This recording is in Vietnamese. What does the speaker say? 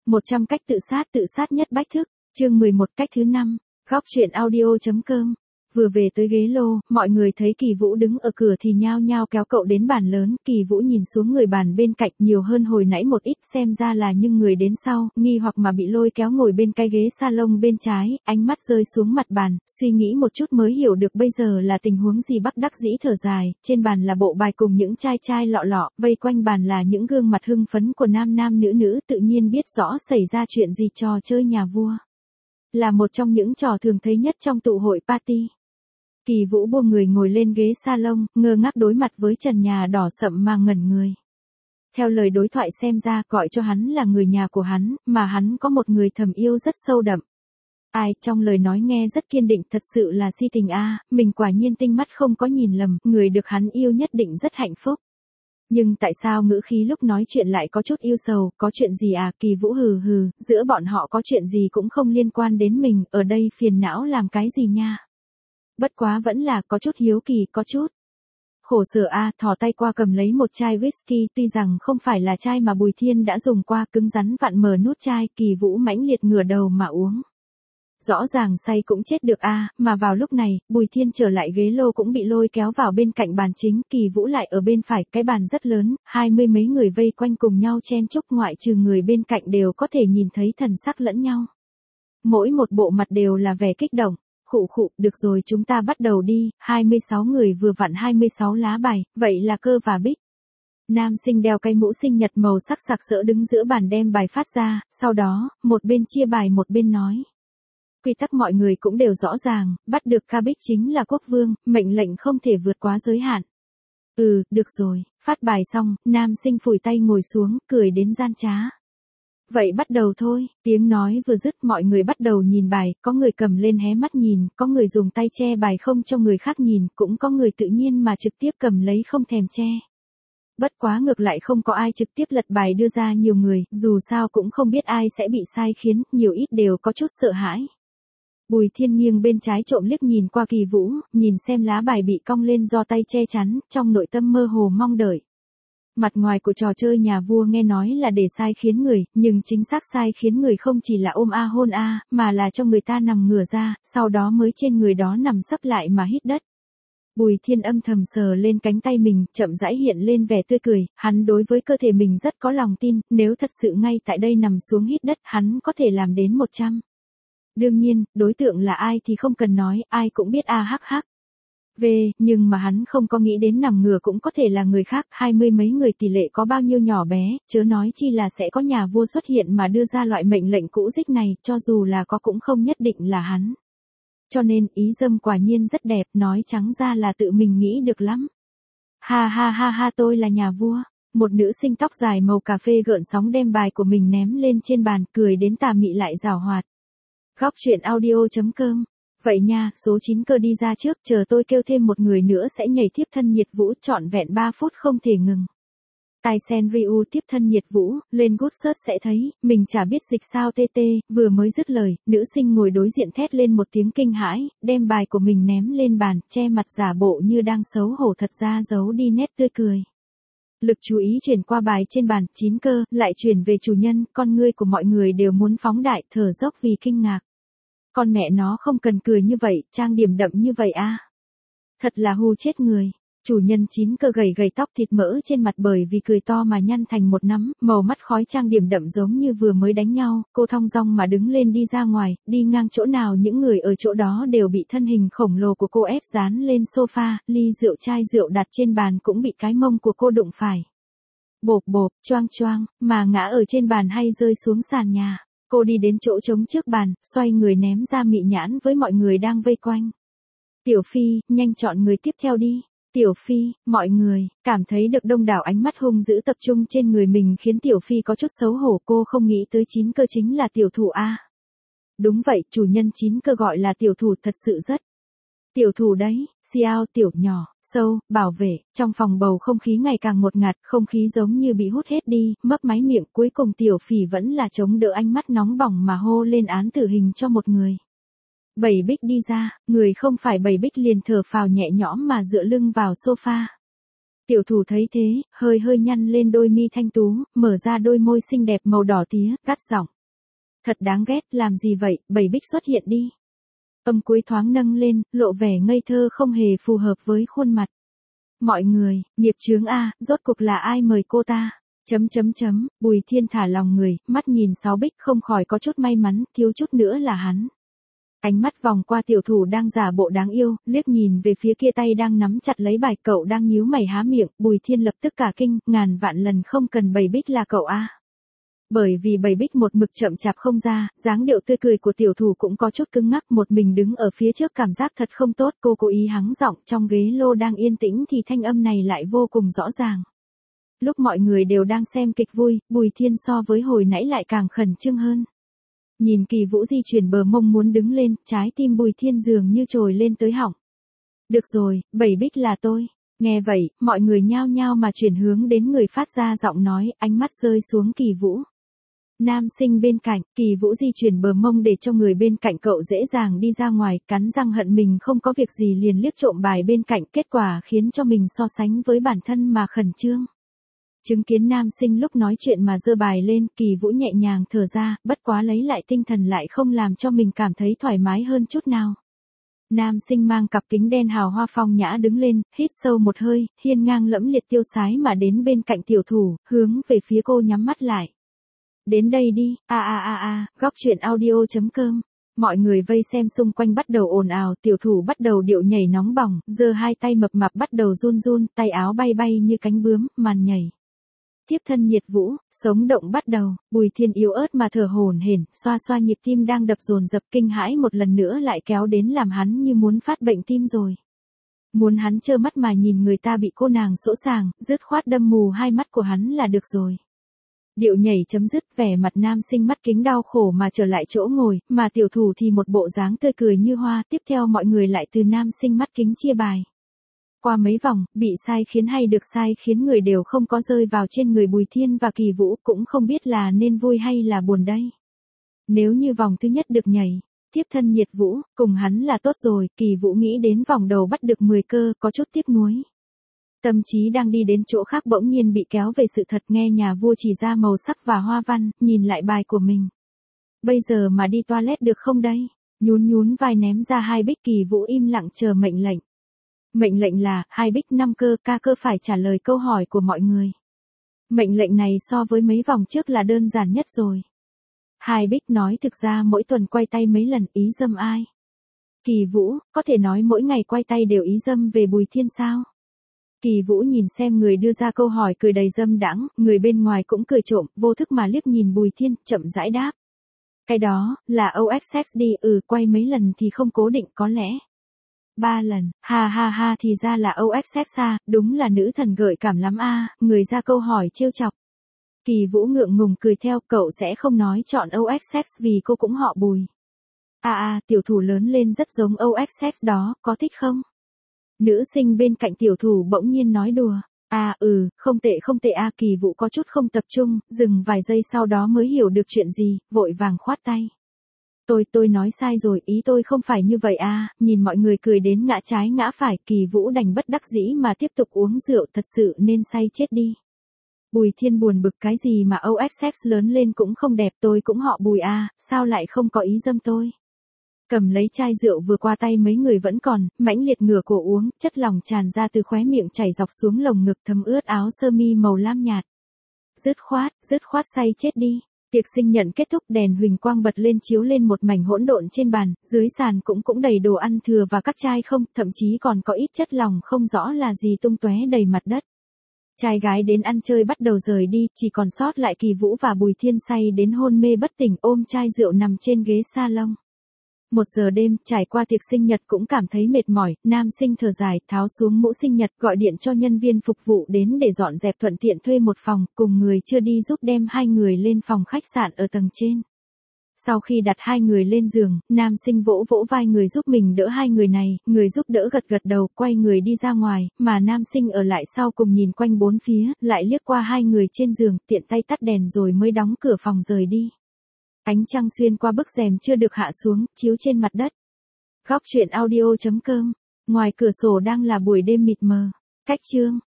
100 cách tự sát nhất bách thức, chương 11 cách thứ 5, góc truyện audio.com. Vừa về tới ghế lô, mọi người thấy Kỳ Vũ đứng ở cửa thì nhao nhao kéo cậu đến bàn lớn. Kỳ Vũ nhìn xuống người bàn bên cạnh nhiều hơn hồi nãy một ít, xem ra là những người đến sau, nghi hoặc mà bị lôi kéo ngồi bên cái ghế salon bên trái, ánh mắt rơi xuống mặt bàn, suy nghĩ một chút mới hiểu được bây giờ là tình huống gì, bất đắc dĩ thở dài. Trên bàn là bộ bài cùng những chai chai lọ lọ, vây quanh bàn là những gương mặt hưng phấn của nam nam nữ nữ, tự nhiên biết rõ xảy ra chuyện gì. Trò chơi nhà vua là một trong những trò thường thấy nhất trong tụ hội party. Kỳ Vũ buông người ngồi lên ghế salon, ngơ ngác đối mặt với trần nhà đỏ sậm mà ngẩn người. Theo lời đối thoại xem ra gọi cho hắn là người nhà của hắn, mà hắn có một người thầm yêu rất sâu đậm. Ai, trong lời nói nghe rất kiên định, thật sự là si tình a, mình quả nhiên tinh mắt không có nhìn lầm, người được hắn yêu nhất định rất hạnh phúc. Nhưng tại sao ngữ khí lúc nói chuyện lại có chút yêu sầu, có chuyện gì à? Kỳ Vũ hừ hừ, giữa bọn họ có chuyện gì cũng không liên quan đến mình, ở đây phiền não làm cái gì nha. Bất quá vẫn là có chút hiếu kỳ, có chút khổ sở a, thò tay qua cầm lấy một chai whisky, tuy rằng không phải là chai mà Bùi Thiên đã dùng qua, cứng rắn vặn mở nút chai. Kỳ Vũ mãnh liệt ngửa đầu mà uống. Rõ ràng say cũng chết được a, mà vào lúc này, Bùi Thiên trở lại ghế lô cũng bị lôi kéo vào bên cạnh bàn chính, Kỳ Vũ lại ở bên phải, cái bàn rất lớn, 20 mấy người vây quanh cùng nhau chen chúc, ngoại trừ người bên cạnh đều có thể nhìn thấy thần sắc lẫn nhau. Mỗi một bộ mặt đều là vẻ kích động. Khụ, được rồi, chúng ta bắt đầu đi, 26 người vừa vặn 26 lá bài, vậy là Cơ và Bích. Nam sinh đeo cái mũ sinh nhật màu sắc sặc sỡ đứng giữa bàn đem bài phát ra, sau đó, một bên chia bài một bên nói. Quy tắc mọi người cũng đều rõ ràng, bắt được Ca Bích chính là quốc vương, mệnh lệnh không thể vượt quá giới hạn. Được rồi, phát bài xong, nam sinh phủi tay ngồi xuống, cười đến gian trá. Vậy bắt đầu thôi, tiếng nói vừa dứt mọi người bắt đầu nhìn bài, có người cầm lên hé mắt nhìn, có người dùng tay che bài không cho người khác nhìn, cũng có người tự nhiên mà trực tiếp cầm lấy không thèm che. Bất quá ngược lại không có ai trực tiếp lật bài đưa ra, nhiều người, dù sao cũng không biết ai sẽ bị sai khiến, nhiều ít đều có chút sợ hãi. Bùi Thiên nghiêng bên trái trộm liếc nhìn qua Kỳ Vũ, nhìn xem lá bài bị cong lên do tay che chắn, trong nội tâm mơ hồ mong đợi. Mặt ngoài của trò chơi nhà vua nghe nói là để sai khiến người, nhưng chính xác sai khiến người không chỉ là ôm a hôn a, mà là cho người ta nằm ngửa ra, sau đó mới trên người đó nằm sấp lại mà hít đất. Bùi Thiên âm thầm sờ lên cánh tay mình, chậm rãi hiện lên vẻ tươi cười, hắn đối với cơ thể mình rất có lòng tin, nếu thật sự ngay tại đây nằm xuống hít đất, hắn có thể làm đến 100. Đương nhiên, đối tượng là ai thì không cần nói, ai cũng biết a hắc hắc. Nhưng mà hắn không có nghĩ đến nằm ngửa cũng có thể là người khác, 20 mấy người tỷ lệ có bao nhiêu nhỏ bé, chớ nói chi là sẽ có nhà vua xuất hiện mà đưa ra loại mệnh lệnh cũ dích này, cho dù là có cũng không nhất định là hắn. Cho nên, ý dâm quả nhiên rất đẹp, nói trắng ra là tự mình nghĩ được lắm. Ha, tôi là nhà vua. Một nữ sinh tóc dài màu cà phê gợn sóng đem bài của mình ném lên trên bàn, cười đến tà mị lại giảo hoạt. Góc truyện audio.com. Vậy nha, số 9 Cơ đi ra trước, chờ tôi kêu thêm một người nữa sẽ nhảy tiếp thân nhiệt vũ trọn vẹn 3 phút không thể ngừng. Tai Sen Ryu tiếp thân nhiệt vũ, lên Good Search sẽ thấy, mình chả biết dịch sao TT, vừa mới dứt lời, nữ sinh ngồi đối diện thét lên một tiếng kinh hãi, đem bài của mình ném lên bàn, che mặt giả bộ như đang xấu hổ, thật ra giấu đi nét tươi cười. Lực chú ý chuyển qua bài trên bàn, 9 Cơ, lại chuyển về chủ nhân, con ngươi của mọi người đều muốn phóng đại, thở dốc vì kinh ngạc. Con mẹ nó không cần cười như vậy, trang điểm đậm như vậy a. Thật là hù chết người. Chủ nhân 9 Cơ gầy gầy tóc thịt mỡ trên mặt bởi vì cười to mà nhăn thành một nắm, màu mắt khói trang điểm đậm giống như vừa mới đánh nhau, cô thong dong mà đứng lên đi ra ngoài, đi ngang chỗ nào những người ở chỗ đó đều bị thân hình khổng lồ của cô ép dán lên sofa, ly rượu chai rượu đặt trên bàn cũng bị cái mông của cô đụng phải. Bộp, choang, mà ngã ở trên bàn hay rơi xuống sàn nhà. Cô đi đến chỗ trống trước bàn, xoay người ném ra mị nhãn với mọi người đang vây quanh. Tiểu Phi, nhanh chọn người tiếp theo đi. Tiểu Phi, mọi người, cảm thấy được đông đảo ánh mắt hung dữ tập trung trên người mình khiến Tiểu Phi có chút xấu hổ, cô không nghĩ tới 9 Cơ chính là tiểu thủ a. Đúng vậy, chủ nhân 9 Cơ gọi là tiểu thủ thật sự rất. Tiểu thủ đấy, Xiao tiểu nhỏ, sâu, bảo vệ, trong phòng bầu không khí ngày càng ngột ngạt, không khí giống như bị hút hết đi, mấp máy miệng, cuối cùng Tiểu Phỉ vẫn là chống đỡ ánh mắt nóng bỏng mà hô lên án tử hình cho một người. Bảy Bích đi ra, người không phải Bảy Bích liền thở phào nhẹ nhõm mà dựa lưng vào sofa. Tiểu thủ thấy thế, hơi nhăn lên đôi mi thanh tú, mở ra đôi môi xinh đẹp màu đỏ tía, gắt giọng. Thật đáng ghét, làm gì vậy, Bảy Bích xuất hiện đi. Âm cuối thoáng nâng lên, lộ vẻ ngây thơ không hề phù hợp với khuôn mặt. Mọi người, nghiệp chướng a, rốt cuộc là ai mời cô ta? Bùi Thiên thả lòng người, mắt nhìn Sáu Bích không khỏi có chút may mắn, thiếu chút nữa là hắn. Ánh mắt vòng qua tiểu thủ đang giả bộ đáng yêu, liếc nhìn về phía kia tay đang nắm chặt lấy bài cậu đang nhíu mày há miệng, Bùi Thiên lập tức cả kinh, ngàn vạn lần không cần Bảy Bích là cậu a. Bởi vì Bảy Bích một mực chậm chạp không ra, dáng điệu tươi cười của tiểu thủ cũng có chút cứng ngắc, một mình đứng ở phía trước cảm giác thật không tốt, cô cố ý hắng giọng, trong ghế lô đang yên tĩnh thì thanh âm này lại vô cùng rõ ràng. Lúc mọi người đều đang xem kịch vui, Bùi Thiên so với hồi nãy lại càng khẩn trương hơn. Nhìn Kỳ Vũ di chuyển bờ mông muốn đứng lên, trái tim Bùi Thiên dường như trồi lên tới họng. Được rồi, Bảy Bích là tôi. Nghe vậy, mọi người nhao nhao mà chuyển hướng đến người phát ra giọng nói, ánh mắt rơi xuống Kỳ Vũ. Nam sinh bên cạnh, Kỳ Vũ di chuyển bờ mông để cho người bên cạnh cậu dễ dàng đi ra ngoài, cắn răng hận mình không có việc gì liền liếc trộm bài bên cạnh, kết quả khiến cho mình so sánh với bản thân mà khẩn trương. Chứng kiến nam sinh lúc nói chuyện mà giơ bài lên, Kỳ Vũ nhẹ nhàng thở ra, bất quá lấy lại tinh thần lại không làm cho mình cảm thấy thoải mái hơn chút nào. Nam sinh mang cặp kính đen hào hoa phong nhã đứng lên, hít sâu một hơi, hiên ngang lẫm liệt tiêu sái mà đến bên cạnh tiểu thủ, hướng về phía cô nhắm mắt lại. Đến đây đi, góc truyện audio.com. Mọi người vây xem xung quanh bắt đầu ồn ào, tiểu thủ bắt đầu điệu nhảy nóng bỏng, giơ hai tay mập mạp bắt đầu run run, tay áo bay bay như cánh bướm, màn nhảy. Tiếp thân nhiệt vũ, sống động bắt đầu, Bùi Thiên yếu ớt mà thở hổn hển, xoa xoa nhịp tim đang đập dồn dập, kinh hãi một lần nữa lại kéo đến làm hắn như muốn phát bệnh tim rồi. Muốn hắn trơ mắt mà nhìn người ta bị cô nàng sỗ sàng, dứt khoát đâm mù hai mắt của hắn là được rồi. Điệu nhảy chấm dứt, vẻ mặt nam sinh mắt kính đau khổ mà trở lại chỗ ngồi, mà tiểu thủ thì một bộ dáng tươi cười như hoa, tiếp theo mọi người lại từ nam sinh mắt kính chia bài. Qua mấy vòng, bị sai khiến hay được sai khiến người đều không có rơi vào trên người Bùi Thiên và Kỳ Vũ, cũng không biết là nên vui hay là buồn đây. Nếu như vòng thứ nhất được nhảy, tiếp thân nhiệt vũ, cùng hắn là tốt rồi, Kỳ Vũ nghĩ đến vòng đầu bắt được 10 cơ, có chút tiếc nuối. Tâm trí đang đi đến chỗ khác bỗng nhiên bị kéo về sự thật, nghe nhà vua chỉ ra màu sắc và hoa văn, nhìn lại bài của mình. Bây giờ mà đi toilet được không đây? Nhún vai ném ra hai bích, Kỳ Vũ im lặng chờ mệnh lệnh. Mệnh lệnh là, hai bích 5 cơ, ca cơ phải trả lời câu hỏi của mọi người. Mệnh lệnh này so với mấy vòng trước là đơn giản nhất rồi. Hai bích nói thực ra mỗi tuần quay tay mấy lần, ý dâm ai? Kỳ Vũ, có thể nói mỗi ngày quay tay đều ý dâm về Bùi Thiên sao? Kỳ Vũ nhìn xem người đưa ra câu hỏi cười đầy dâm đãng, người bên ngoài cũng cười trộm, vô thức mà liếc nhìn Bùi Thiên, chậm rãi đáp. Cái đó, là OXX đi, quay mấy lần thì không cố định, có lẽ 3 lần, ha, thì ra là OXX đúng là nữ thần gợi cảm lắm người ra câu hỏi trêu chọc. Kỳ Vũ ngượng ngùng cười theo, cậu sẽ không nói chọn OXX vì cô cũng họ Bùi. Tiểu thủ lớn lên rất giống OXX đó, có thích không? Nữ sinh bên cạnh tiểu thủ bỗng nhiên nói đùa. Không tệ Kỳ Vũ có chút không tập trung, dừng vài giây sau đó mới hiểu được chuyện gì, vội vàng khoát tay. Tôi nói sai rồi, ý tôi không phải như vậy nhìn mọi người cười đến ngã trái ngã phải, Kỳ Vũ đành bất đắc dĩ mà tiếp tục uống rượu, thật sự nên say chết đi. Bùi Thiên buồn bực, cái gì mà OXX lớn lên cũng không đẹp, tôi cũng họ Bùi sao lại không có ý dâm tôi. Cầm lấy chai rượu vừa qua tay mấy người vẫn còn, mãnh liệt ngửa cổ uống, chất lỏng tràn ra từ khóe miệng chảy dọc xuống lồng ngực, thấm ướt áo sơ mi màu lam nhạt. Dứt khoát say chết đi. Tiệc sinh nhật kết thúc, đèn huỳnh quang bật lên chiếu lên một mảnh hỗn độn trên bàn, dưới sàn cũng đầy đồ ăn thừa và các chai không, thậm chí còn có ít chất lỏng không rõ là gì tung tóe đầy mặt đất. Trai gái đến ăn chơi bắt đầu rời đi, chỉ còn sót lại Kỳ Vũ và Bùi Thiên say đến hôn mê bất tỉnh, ôm chai rượu nằm trên ghế salon. 1 giờ đêm, trải qua tiệc sinh nhật cũng cảm thấy mệt mỏi, nam sinh thở dài, tháo xuống mũ sinh nhật, gọi điện cho nhân viên phục vụ đến để dọn dẹp, thuận tiện thuê một phòng, cùng người chưa đi giúp đem hai người lên phòng khách sạn ở tầng trên. Sau khi đặt hai người lên giường, nam sinh vỗ vai người giúp mình đỡ hai người này, người giúp đỡ gật đầu, quay người đi ra ngoài, mà nam sinh ở lại sau cùng nhìn quanh bốn phía, lại liếc qua hai người trên giường, tiện tay tắt đèn rồi mới đóng cửa phòng rời đi. Ánh trăng xuyên qua bức rèm chưa được hạ xuống, chiếu trên mặt đất. Góc truyện audio.com. Ngoài cửa sổ đang là buổi đêm mịt mờ. Cách chương